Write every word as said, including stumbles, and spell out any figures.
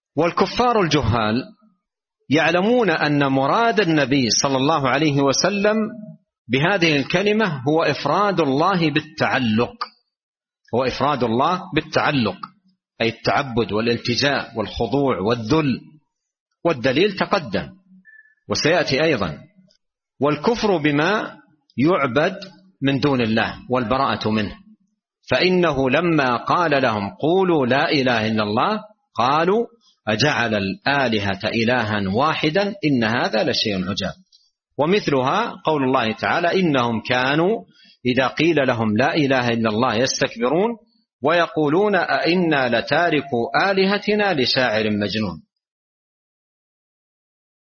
والكفار الجهال يعلمون أن مراد النبي صلى الله عليه وسلم بهذه الكلمة هو إفراد الله بالتعلق، هو إفراد الله بالتعلق، أي التعبد والالتجاء والخضوع والذل، والدليل تقدم وسيأتي أيضا. والكفر بما يعبد من دون الله والبراءة منه، فإنه لما قال لهم قولوا لا إله إلا الله قالوا أجعل الآلهة إلها واحدا إن هذا لشيء عجاب. ومثلها قول الله تعالى إنهم كانوا إذا قيل لهم لا إله إلا الله يستكبرون ويقولون أئنا لتاركوا آلهتنا لشاعر مجنون.